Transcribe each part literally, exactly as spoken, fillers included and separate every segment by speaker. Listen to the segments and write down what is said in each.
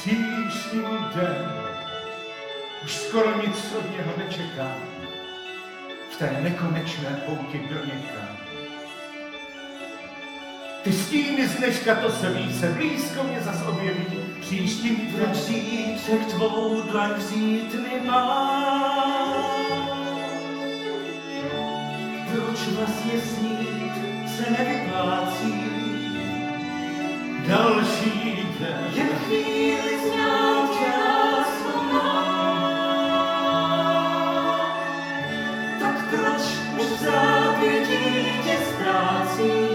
Speaker 1: Příští den už skoro nic od něho nečeká. V té nekonečné pouti do někam. Ty stíny z dneška, to se ví, se blízko mě zas objeví. Příští den.
Speaker 2: Proč zítřek tvou dlaň vzít mi má? Proč vlastně snít se nevyplácí?
Speaker 1: Další den.
Speaker 2: Jen chvíli znát času mám. Tak proč už v zápětí tě ztrácí?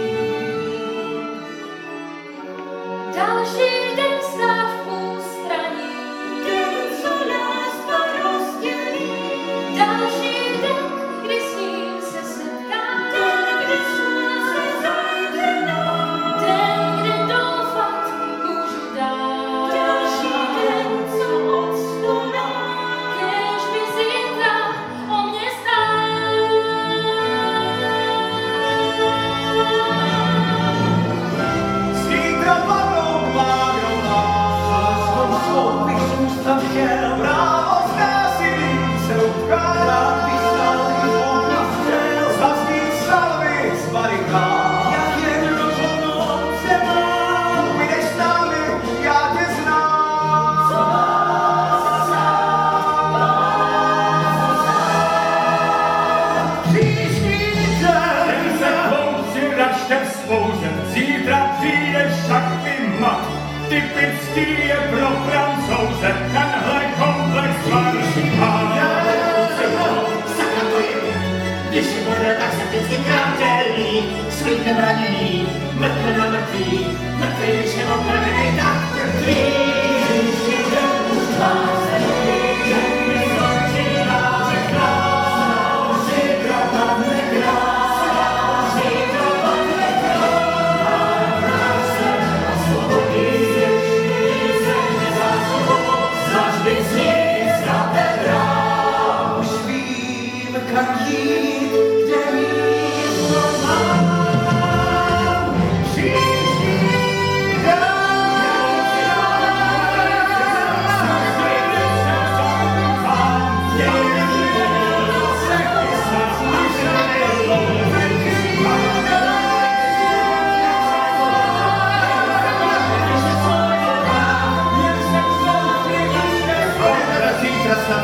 Speaker 3: Další den stát v ústraní,
Speaker 2: Den, co nás pak rozdělí.
Speaker 3: další den, kdy s ním se setkám,
Speaker 2: Den, kdy slunce zajde nám.
Speaker 3: den, kdy doufat můžu dál.
Speaker 2: Další den, co octu nám.
Speaker 3: Kéž by zítra o mě stál.
Speaker 1: Zítra padnou vládnou nás.
Speaker 2: Láskou svou bych zůstat chtěl.
Speaker 1: Právo z násilí se utká.
Speaker 2: Rád bych stál i okna střel.
Speaker 1: Zaznít salvy z barikád.
Speaker 2: Jak jen rozhodnout se mám.
Speaker 1: Půjdeš s námi, já tě znám. Příští den. Jen se klouci raštěm spouzem. Zítra přijde však i mat. Ty pivský je pro Francouze. Tenhle komplex varšíhá.
Speaker 2: Sakra to je. Když je bude, tak se vždycky krátelí. Slíkem raněný, mrtve na mrtvý. Mrtvý, když je opravený, tak trpí. Příští den už vás neví. Den mi začíná se krát. Zítra padne krát. Zítra padne krát. Krát se osvobodí. Se nezasvobod. Zaždy zní zraté drám. Už vím, kam jít, kde místo mám.
Speaker 1: Příští den. Zítra se